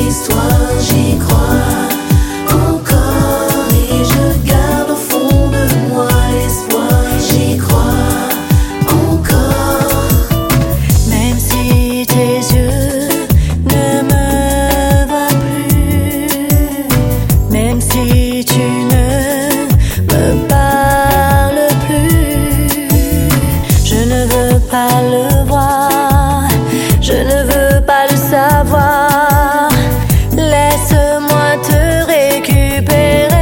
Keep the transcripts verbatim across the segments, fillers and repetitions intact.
histoire, j'y crois encore et je garde au fond de moi l'espoir, j'y crois encore. Même si tes yeux ne me voient plus, même si tu ne me parles plus, je ne veux pas le voir, je ne veux pas le savoir. Laisse-moi te récupérer.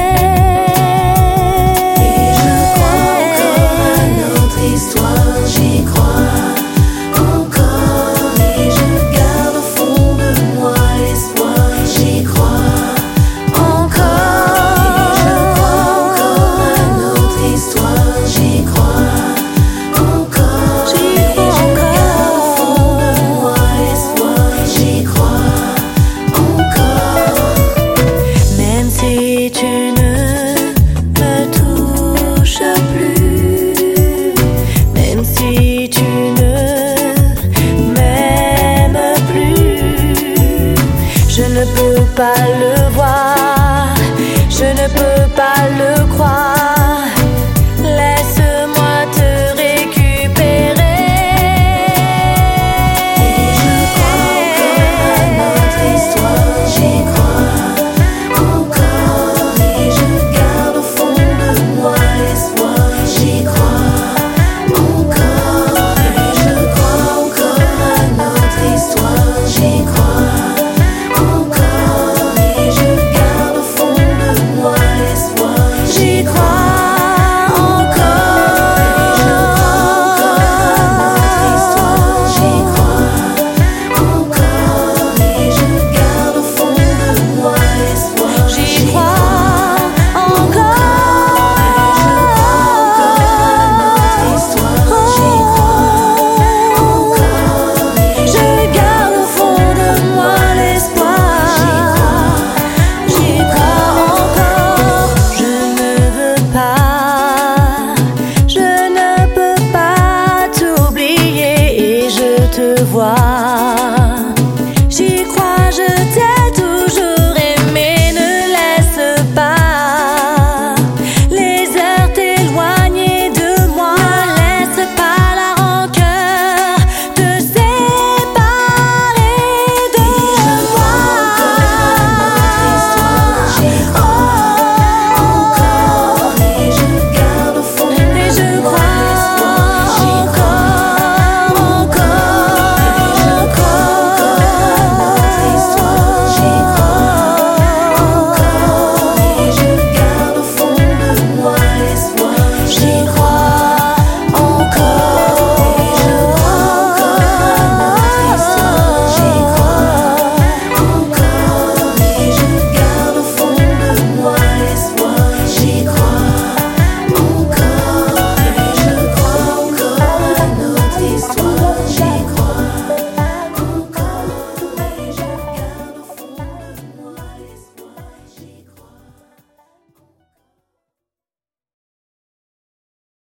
Et je crois encore à notre histoire, j'y crois encore et je garde au fond de moi l'espoir, j'y crois encore. Et je crois encore à notre histoire, j'y crois encore et je garde au fond de moi l'espoir, j'y crois encore. Même si tu ne me touches plus, même si tu ne m'aimes plus, je ne peux pas le voir, je ne peux pas le croire.